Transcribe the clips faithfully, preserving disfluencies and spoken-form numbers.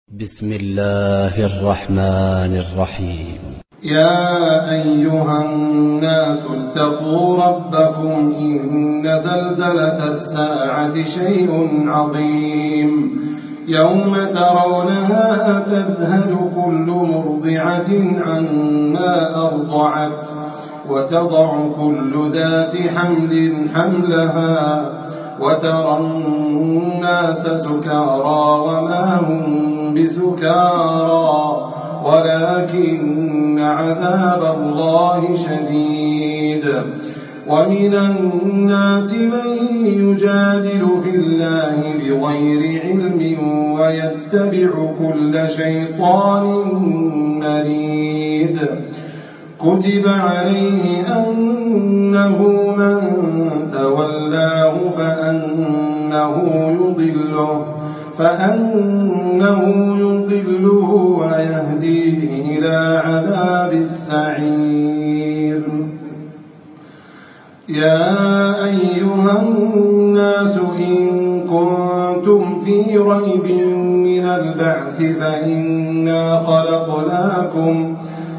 بسم الله الرحمن الرحيم. يا أيها الناس اتقوا ربكم إن زلزلة الساعة شيء عظيم يوم ترونها تذهل كل مرضعة عما أرضعت وتضع كل ذات حمل حملها وترى الناس سكارى وما هم بسكارى ولكن عذاب الله شديد. ومن الناس من يجادل في الله بغير علم ويتبع كل شيطان مريد. كتب عليه أنه من تولاه فأنه يضله فأنه يضله ويهديه إلى عذاب السعير. يا أيها الناس إن كنتم في ريب من البعث فإنا خلقناكم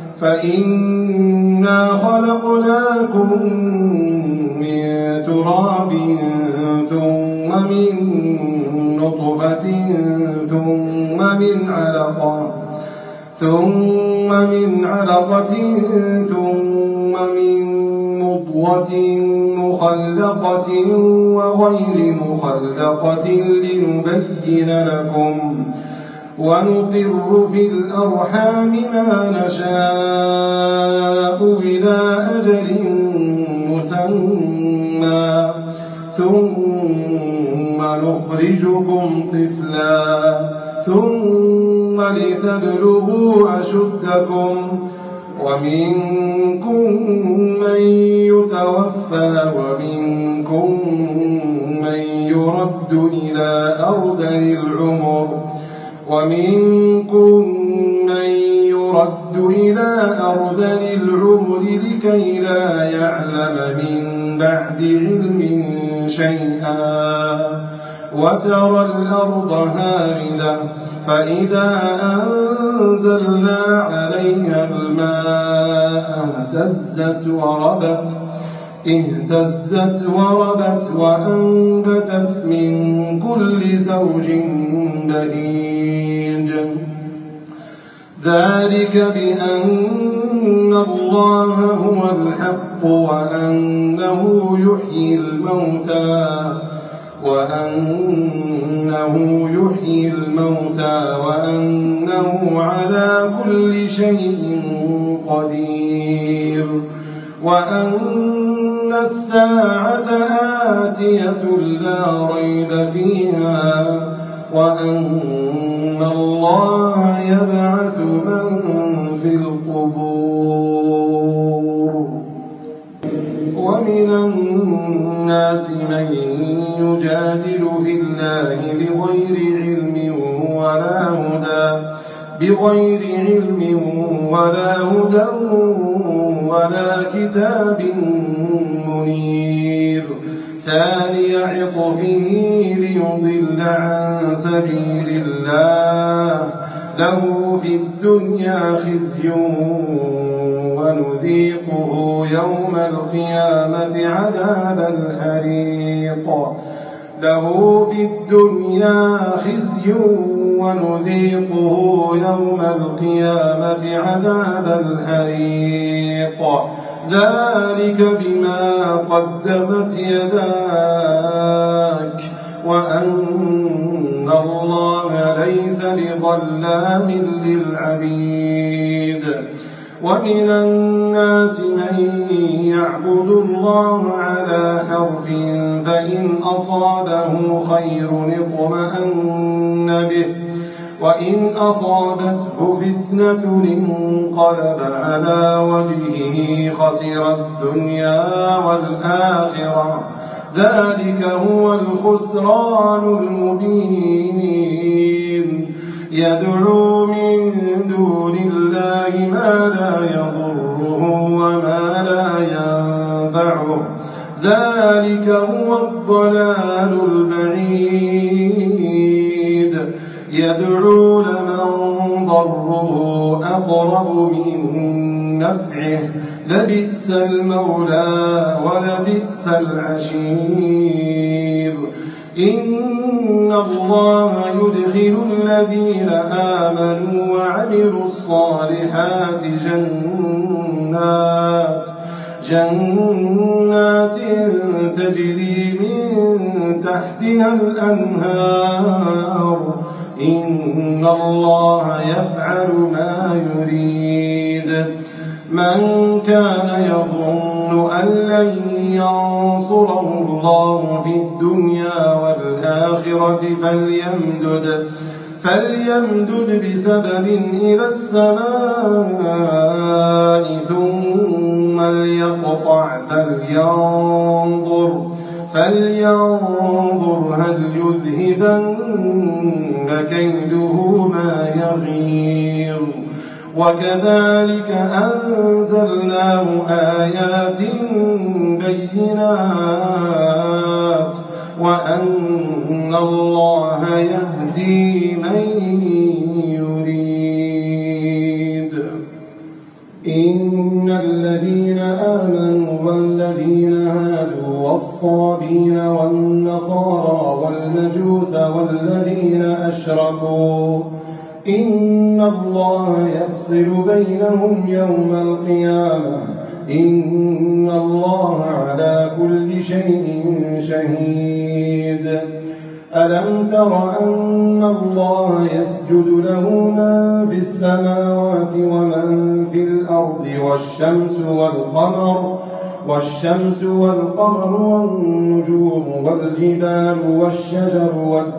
فإنا خلقناكم من تراب ثم من نطفة ثم من علقة ثم من علقة ثم من مضغة مخلقة وغير مخلقة لنبين لكم ونقر في الأرحام ما نشاء إلى أجل مسمى ثم نخرجكم طفلا ثم لتبلغوا أشدكم ومنكم من يتوفى ومنكم من يرد إلى أرذل العمر ومنكم من يرد إلى أرذل العمر لكي لا يعلم من بعد علم شيئا وترى الأرض هامدة فإذا أنزلنا عليها الماء اهتزت وربت اهتزت وربت وأنبتت من كل زوج بهيج. ذلك بأن الله هو الحق وأنه يحيي الموتى وأنه يحيي الموتى وأنه على كل شيء قدير وأن الساعة آتية لا ريب فيها وأن الله يبعث من في القبور. ومن الناس من يجادل في الله بغير علم ولا هدى بغير علم ولا هدى ولا كتاب منير. ثاني عطفه ليضل عن سبيل الله له في الدنيا خزي ونذيقه يوم القيامة عذاب الحريق له في الدنيا خزي ونذيقه يوم القيامة عذاب الحريق ذلك بما قدمت يداك وأن الله ليس بظلام للعبيد. ومن الناس من يعبد الله على حرف فإن أصابه خير اطمأن به وإن أصابته فتنة انقلب على وجهه خسر الدنيا والآخرة ذلك هو الخسران المبين. يدعو من دون الله ما لا يضره وما لا ينفعه ذلك هو الضلال البعيد. يدعو لمن ضره أقرب من نفعه لبئس المولى ولبئس العشير إن الله يدخل الذين آمنوا وعملوا الصالحات جنات جنات تجري من تحتها الأنهار إن الله يفعل ما يريد من كان يظن أن لن ينصره الله في الدنيا والآخرة فليمدد فليمدد بسبب إلى السماء ثم ليقطع فلينظر فلينظر هل يذهبن كيده ما يغيظ وكذلك أنزلناه آيات بينات وأن الله يهدي من يريد إن الذين آمنوا والذين هادوا والصابين والنصارى والمجوس والذين أشركوا إن الله يفصل بينهم يوم القيامة إن الله على كل شيء شهيد ألم تر أن الله يسجد له من في السماوات ومن في الأرض والشمس والقمر والشمس والقمر والنجوم والجبال والشجر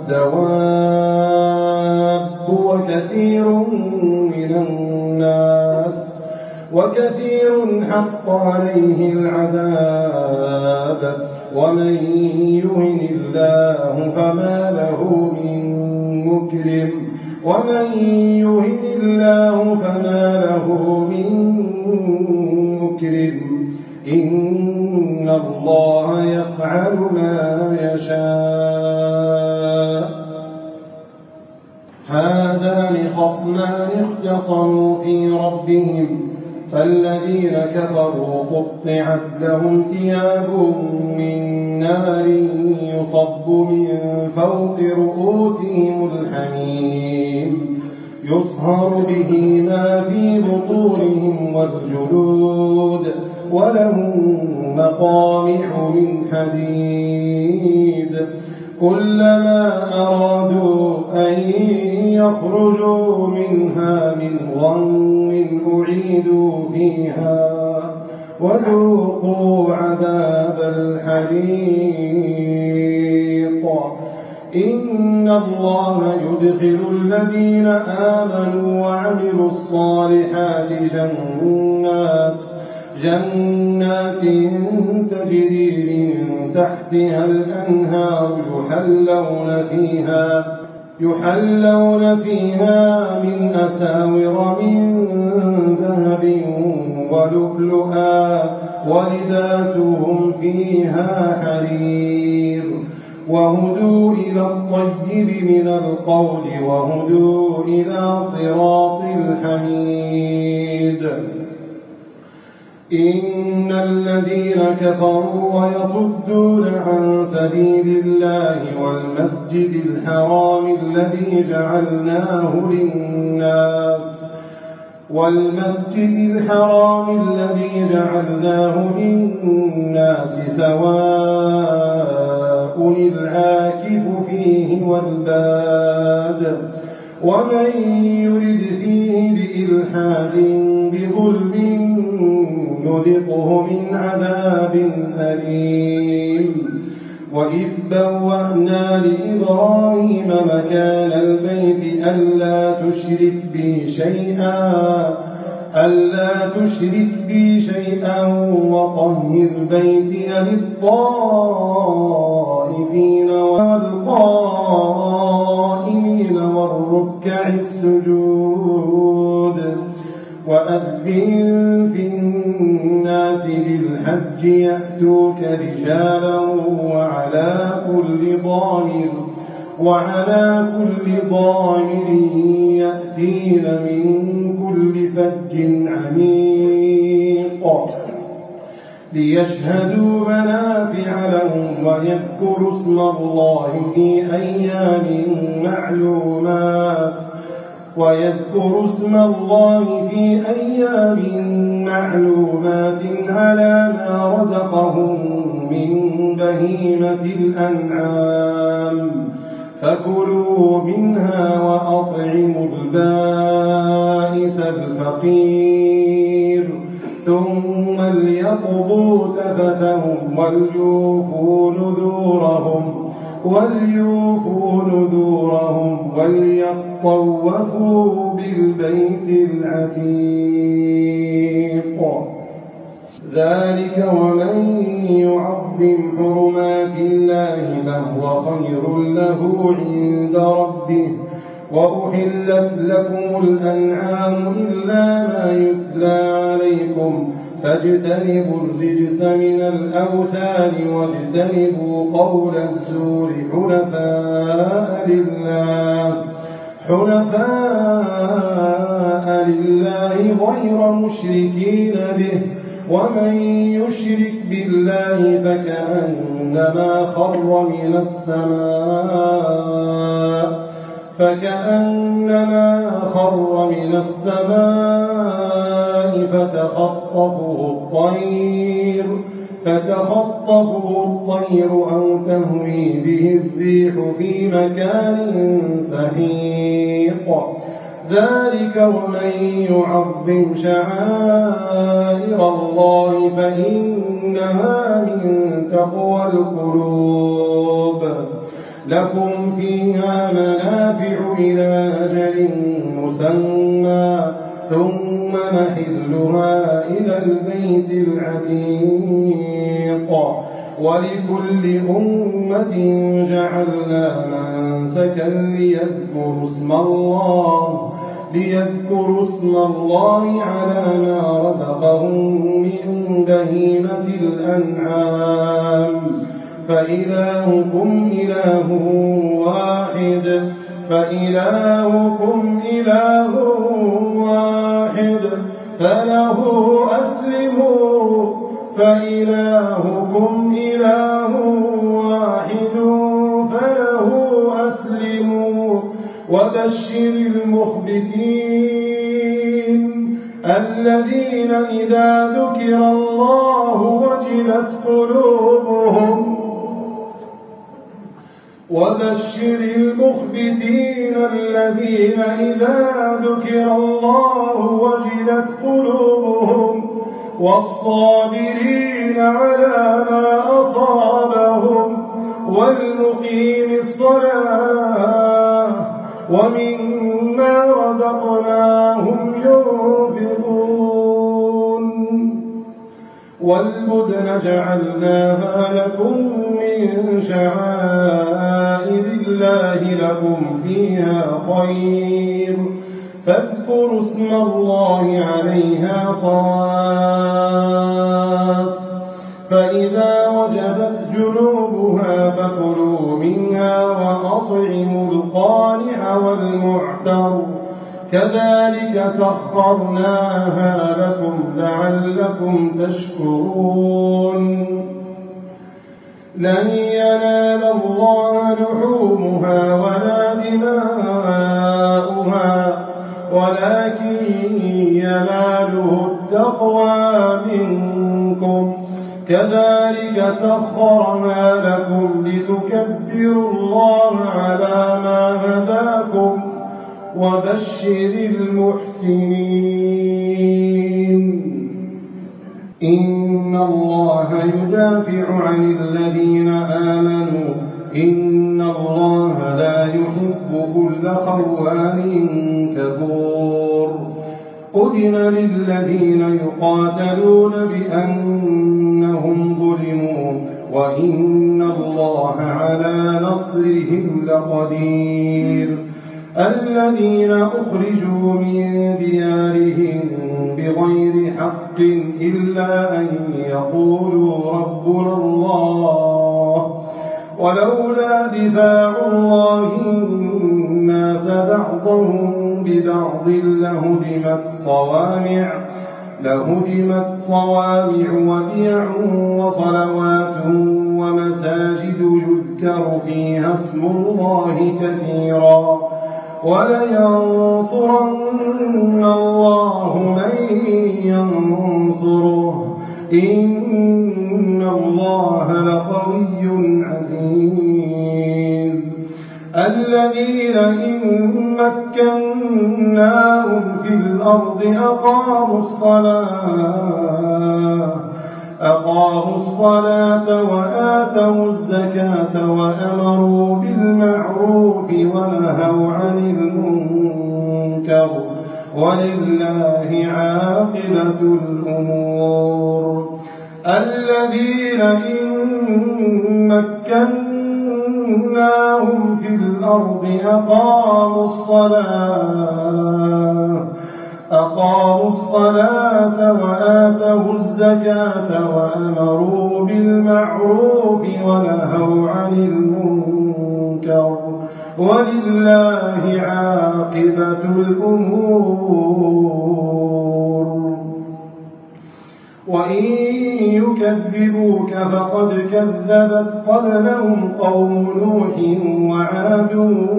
والدواب وكثير من الناس وكثير حق عليه العذاب ومن يهن الله فما له من مكرم ومن يهن الله فما له من مكرم إن الله يفعل ما يشاء هذان خصمان اختصموا في ربهم فالذين كفروا قطعت لهم ثياب من نار يصب من فوق رؤوسهم الحميم يصهر به ما في بطونهم والجلود ولهم مقامع من حديد كلما أرادوا أن يخرجوا منها من غم أعيدوا فيها وذوقوا عذاب الحريق إن الله يدخل الذين آمنوا وعملوا الصالحات جنات جنات تجري من تحتها الأنهار يحلون فيها يحلون فيها من أساور من ذهب ولؤلؤا ولباسهم فيها حرير وهدوا إلى الطيب من القول وهدوا إلى صراط الحميد إن الذين كفروا ويصدون عن سبيل الله والمسجد الحرام الذي جعلناه للناس والمسجد الحرام الذي جعلناه للناس سواء العاكف فيه والباد ومن يرد فيه بإلحاد بظلم نذقه من عذاب أليم وإذ بوأنا لإبراهيم مكان البيت ألا تشرك بي شيئا ألا تشرك بي شيئا وطهر بيتي للطائفين والقائمين والركع السجود وأذن في الناس بالحج يأتوك رجالا وعلى كل ضامر وعلى كل ضامر يأتين من كل فج عميق ليشهدوا منافع لهم ويذكروا اسم الله في أيام معلومات ويذكروا اسم الله في أيام معلومات على ما رزقهم من بهيمة الأنعام فكلوا منها وأطعموا البائس الفقير ثم ليقضوا تفثهم وليوفوا نذورهم وليوفوا نذورهم وليطوفوا بالبيت العتيق ذلك ومن يعظم حرمات الله فهو خير له عند ربه وأحلت لكم الأنعام إلا ما يتلى عليكم فاجتنبوا الرجس من الأوثان واجتنبوا قول الزور حنفاء لله حنفاء لله غير مشركين به ومن يشرك بالله فكأنما خر من السماء فكأنما خر من السماء فتخطفه الطير فتخطفه الطير أو تهوي به الريح في مكان سحيق ذلك ومن يعظم شعائر الله فإنها من تقوى القلوب لكم فيها منافع إلى أجل مسمى ثم محلها إلى البيت العتيق ولكل أمة جعلنا منسكا ليذكروا اسم الله ليذكروا اسم الله على ما رزقهم من بهيمة الأنعام فإلهكم إله واحد فإلهكم إله واحد فله أسلموا فإلهكم إله واحد فله أسلموا وبشر المخبتين الذين إذا ذكر الله وجلت قلوبهم وبشر المخبتين الذين إذا ذكر الله وجلت قلوبهم والصابرين على ما أصابهم والمقيم الصلاة ومما رزقناهم ينفقون والبدن جعلناها لكم من شعائر الله لكم فيها خير فاذكروا اسم الله عليها صواف فإذا وجبت جنوبها فكلوا منها وأطعموا القانع والمعتر كذلك سخرناها لكم لعلكم تشكرون لن ينال الله لحومها ولا دماؤها ولكن يناله التقوى منكم كذلك سخرها لكم لتكبروا الله على ما هداكم وبشر المحسنين إن الله يدافع عن الذين آمنوا إن الله لا يحب كل خوان كفور أذن للذين يقاتلون بأنهم ظلموا وإن الله على نصرهم لقدير الذين أخرجوا من ديارهم بغير حق إلا أن يقولوا ربنا الله ولولا دفاع الله الناس بعضهم ببعض لهدمت صوامع لهدمت صوامع وبيع وصلوات ومساجد يذكر فيها اسم الله كثيرا ولينصرن الله من ينصره إن الله لقوي عزيز الذين إن مكناهم في الأرض أقاموا الصلاة أقاموا الصلاة وآتوا الزكاة وأمروا بالمعروف ونهوا عن المنكر ولله عاقبة الأمور الذين إن مكناهم في الأرض أقاموا الصلاة أقاموا الصلاة وآتوا الزكاة وأمروا بالمعروف ونهوا عن المنكر ولله عاقبة الأمور وإن يكذبوك فقد كذبت قبلهم قوم نوح وعاد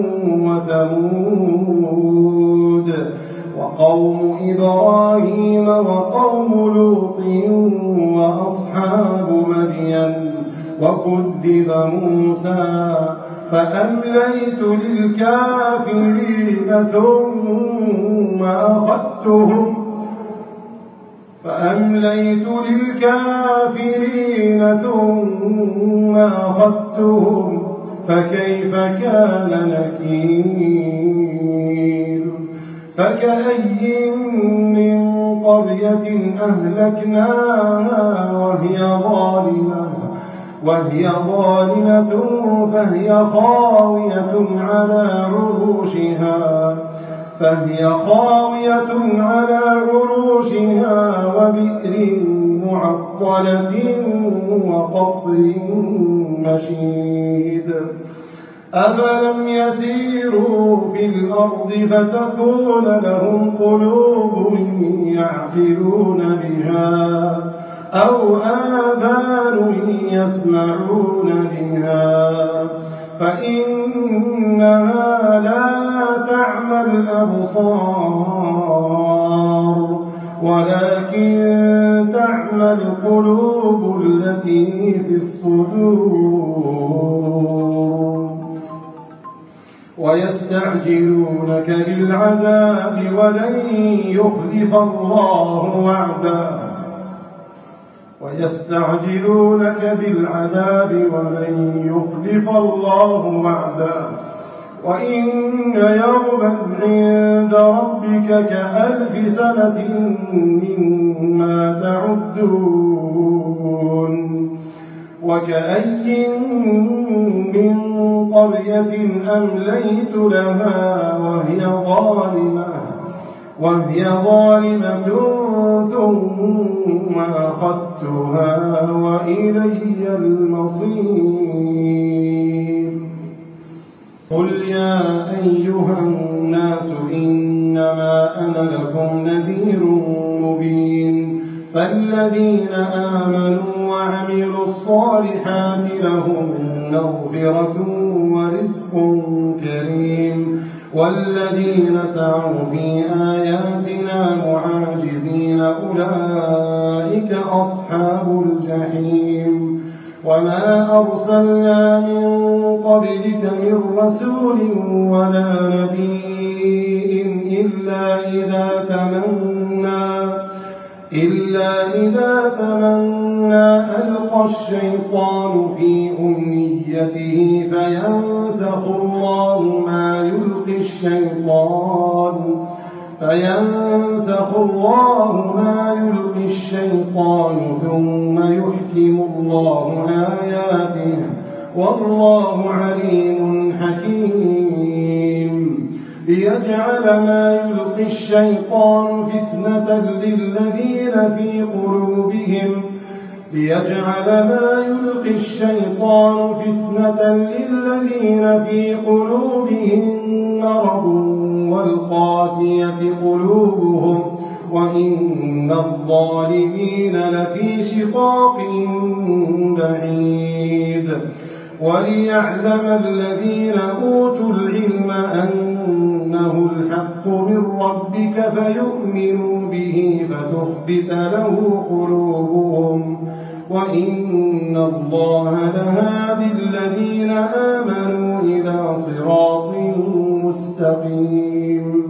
وثمود وقوم إبراهيم وقوم لوط وأصحاب مدين وكذب موسى فأمليت للكافرين ثم أخذتهم فأمليت للكافرين ثم أخذتهم فكيف كان نكير فكأي من قرية أهلكناها وهي ظالمة وهي ظالمة فهي خاوية على عروشها فهي خاوية على عروشها وبئر معطلة وقصر مشيد أفلم يسيروا في الأرض فتكون لهم قلوب يعقلون بها أو آذان يسمعون بها فإنها لا تعمى الأبصار ولكن تعمى القلوب التي في الصدور ويستعجلونك بالعذاب ولن يخلف الله وعده ويستعجلونك بالعذاب ولن يخلف الله وعده وإن يوما عند ربك كألف سنة مما تعدون وكأي من قرية أمليت لها وهي ظالمة وهي ظالمة ثم أخذتها وإلي المصير قل يا أيها الناس إنما أنا لكم نذير مبين فالذين آمنوا وعملوا الصالحات لهم مغفرة ورزق كريم والذين سعوا في آياتنا معاجزين أولئك أصحاب الجحيم وما أرسلنا من قبلك من رسول ولا نبي إلا إذا تمنى إلا إذا تمنى ألقى الشيطان في أمنيته فينسخ الله ما يلقي الشيطان فينسخ الله ما يلقي الشيطان ثم يحكم الله آياته والله عليم حكيم ليجعل ما يلقي الشيطان فتنة للذين في قلوبهم ليجعل ما يلقي الشيطان فتنة للذين في قلوبهم مرض والقاسية قلوبهم وإن الظالمين لفي شقاق بعيد. وليعلم الذين أوتوا العلم أنه الحق من ربك فيؤمنوا به فتخبت له قلوبهم وإن الله لهادي الذين آمنوا إلى صراط مستقيم.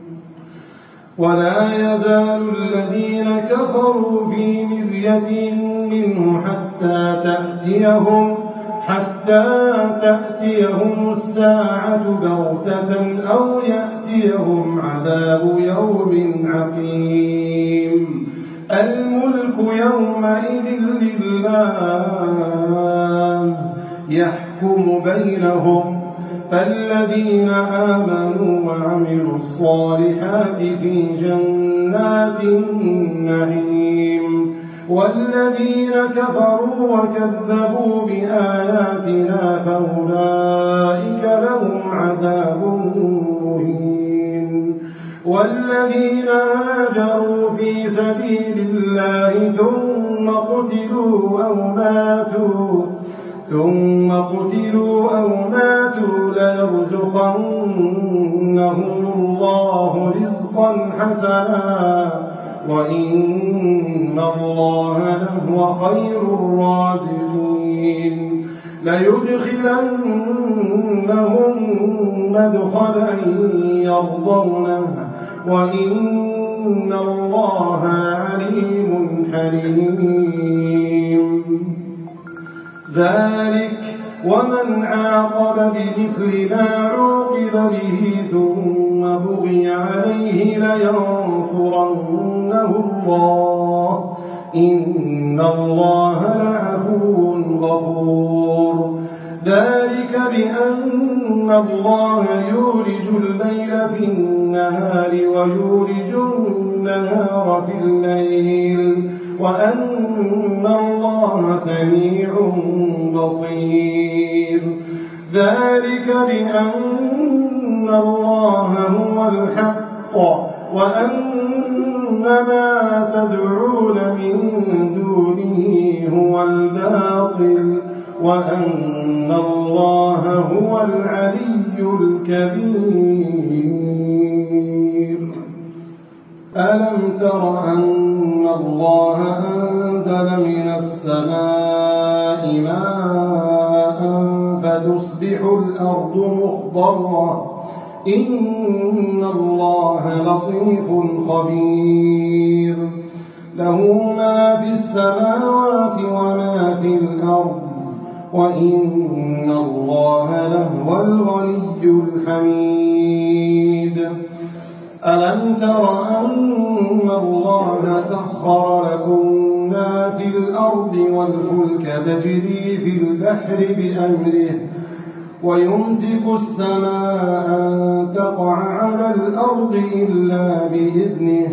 ولا يزال الذين كفروا في مرية منه حتى تأتيهم حتى تأتيهم الساعة بغتة أو يأتيهم عذاب يوم عقيم. الملك يومئذ لله يحكم بينهم فالذين آمنوا وعملوا الصالحات في جنات النعيم والذين كفروا وكذبوا بآياتنا فأولئك لهم عذاب مهين. والذين هاجروا في سبيل الله ثم قتلوا أو ماتوا ثم قتلوا أو ماتوا ليرزقنهم الله رزقا حسنا وإن الله لهو خير الرازقين. ليدخلنهم مدخلا يرضونه وإن الله عليم حليم. ذلك ومن عاقب بمثل ما عوقب به ثم بغي عليه لينصرنه الله إن الله لعفو غفور. ذلك بأن الله يولج الليل في النهار ويولج النهار في الليل وأن الله سميع بصير. ذلك بأن الله هو الحق وأن ما تدعون من دونه هو الباطل وأن الله هو العلي الكبير. ألم تر أن الله أنزل من السماء ماء فتصبح الأرض مخضرة إن الله لطيف خبير. له ما في السماوات وما في الأرض وإن الله لهو الغني الحميد. ألم تر أن الله سخر لكم ما في الأرض والفلك تجري في البحر بأمره ويمسك السماء أن تقع على الأرض إلا بإذنه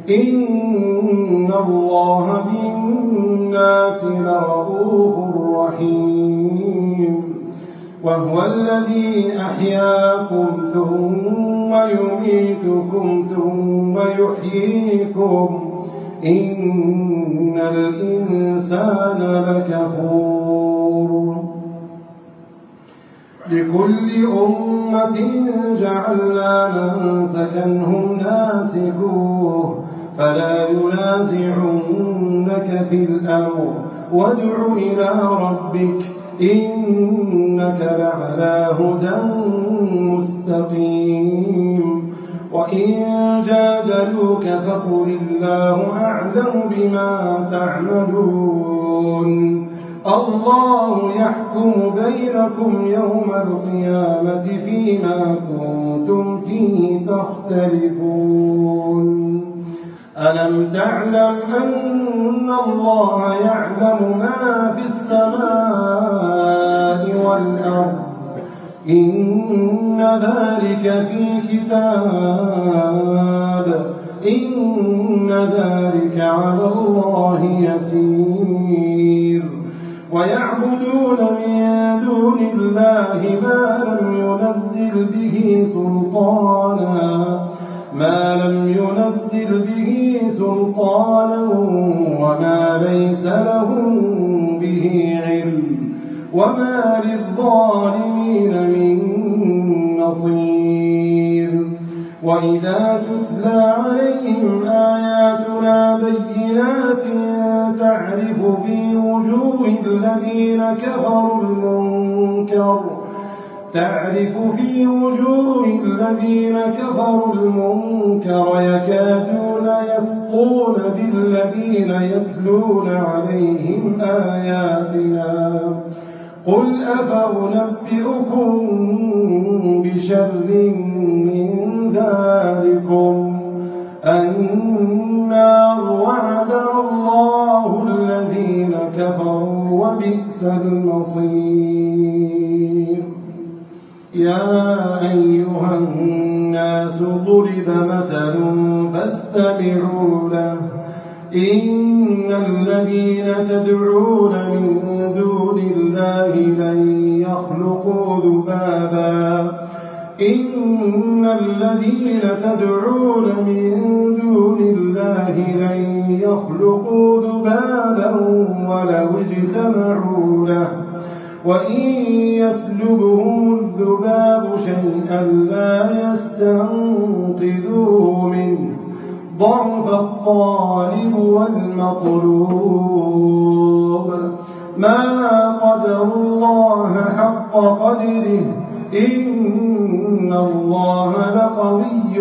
إن الله بالناس لرؤوف رحيم. وهو الذي أحياكم ثم يميتكم ثم يحييكم إن الإنسان لكفور. لكل أمة جعلنا منسكا هم ناسكوه فلا ينازعنك في الأمر وادع إلى ربك إنك لعلى هدى مستقيم. وإن جادلوك فقل الله أعلم بما تعملون الله يحكم بينكم يوم القيامة فيما كنتم فيه تختلفون. ألم تعلم أن الله يعلم ما في السماء والأرض إن ذلك في كتاب إن ذلك على الله يسير. يعبدون من دون الله ما لم ينزل به سلطانا ما لم ينزل به سلطانا وما ليس لهم به علم وما للظالمين من نصير وإذا تتلى عليهم آياتنا بينات تعرف في وجوه الذين كفروا المنكر تعرف في وجوه الذين كفروا المنكر يكادون يسطون بالذين يتلون عليهم آياتنا قل أفأنبئكم بشر من ذلكم النار وعدها الله الذين كفروا وبئس المصير يا أيها الناس ضرب مثل فاستمعوا له إن الذين تدعون من دون الله لن يخلقوا ذبابا إن الذين تدعون من دون الله لن يخلقوا ذبابا ولو اجتمعوا له وإن يسلبهم الذباب شيئا لا يستنقذوه منه ضعف الطالب والمطلوب ما قدر الله حق قدره إن الله لقوي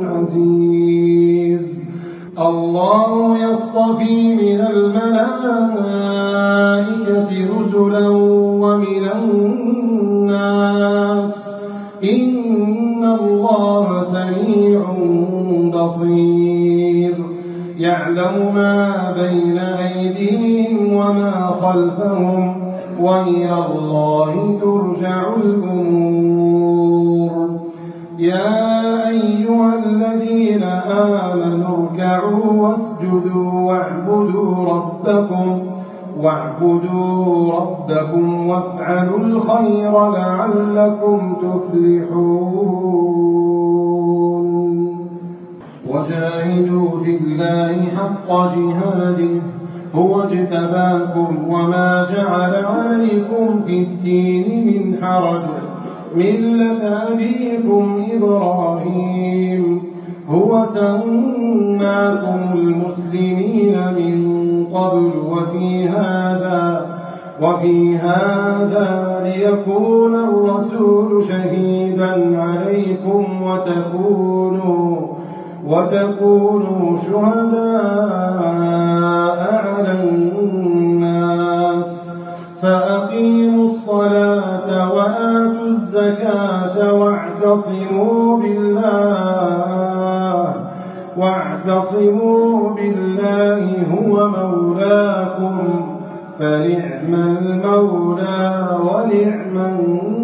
عزيز الله يصطفي من الملائكة رسلا ومن الناس إن الله سميع بصير يعلم ما بين أيديهم وما خلفهم وإلى الله ترجع الأمور يا أيها الذين آمنوا اركعوا واسجدوا واعبدوا ربكم واعبدوا ربكم وافعلوا الخير لعلكم تفلحون وجاهدوا في الله حق جهاده هو اجتباكم وما جعل عليكم في الدين من حرج ملة أبيكم إبراهيم هو سماكم المسلمين من قبل وفي هذا وفي هذا ليكون الرسول شهيدا عليكم وتكونوا وتكونوا شهداء على الناس فأقيموا الصلاة وآتوا الزكاة واعتصموا بالله واعتصموا بالله هو مولاكم فنعم المولى ونعم النصير